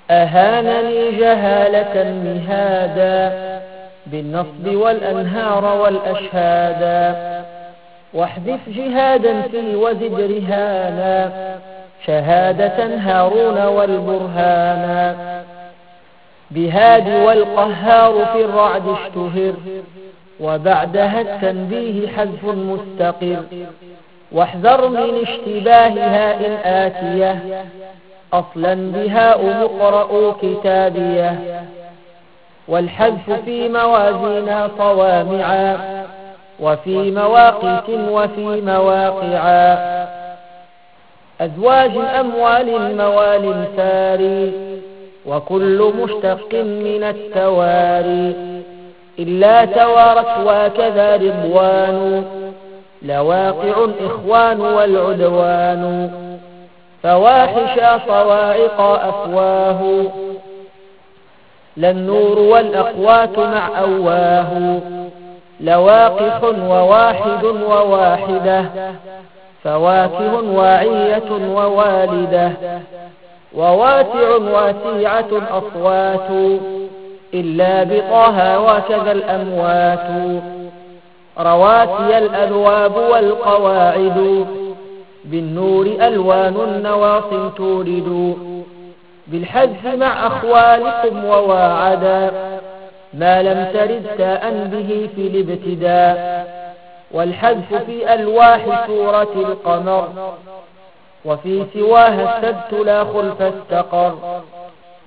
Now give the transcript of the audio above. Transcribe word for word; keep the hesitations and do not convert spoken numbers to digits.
أهانني جهالة مهادا بالنصب والأنهار والأشهادا، واحذف جهادا في وزد رهانا شهادة هارون والبرهانا. بهاد والقهار في الرعد اشتهر، وبعدها التنبيه حذف مستقر. واحذر من اشتباهها إن آتية، أصلا بهاء مقرأ كتابية. والحذف في موازينا صوامعا، وفي مواقيت وفي مواقعا. أزواج أموال موال ساري، وكل مشتق من التواري. إلا توارت وكذا رضوان، لواقع إخوان والعدوان. فواحشا صواعق أفواه، للنور والأقوات مع أواه. لواقح وواحد وواحدة، فواكه واعية ووالدة. وواسع واسيعة أصوات، إلا بطه وكذا الأموات. رواسي الأبواب والقواعد، بالنور ألوان النواصي تورد. بالحذف مع أخوالكم وواعدا، ما لم ترد تاء به في الابتداء. والحذف في ألواح سورة القمر، وفي سواها السبت لا خلف استقر.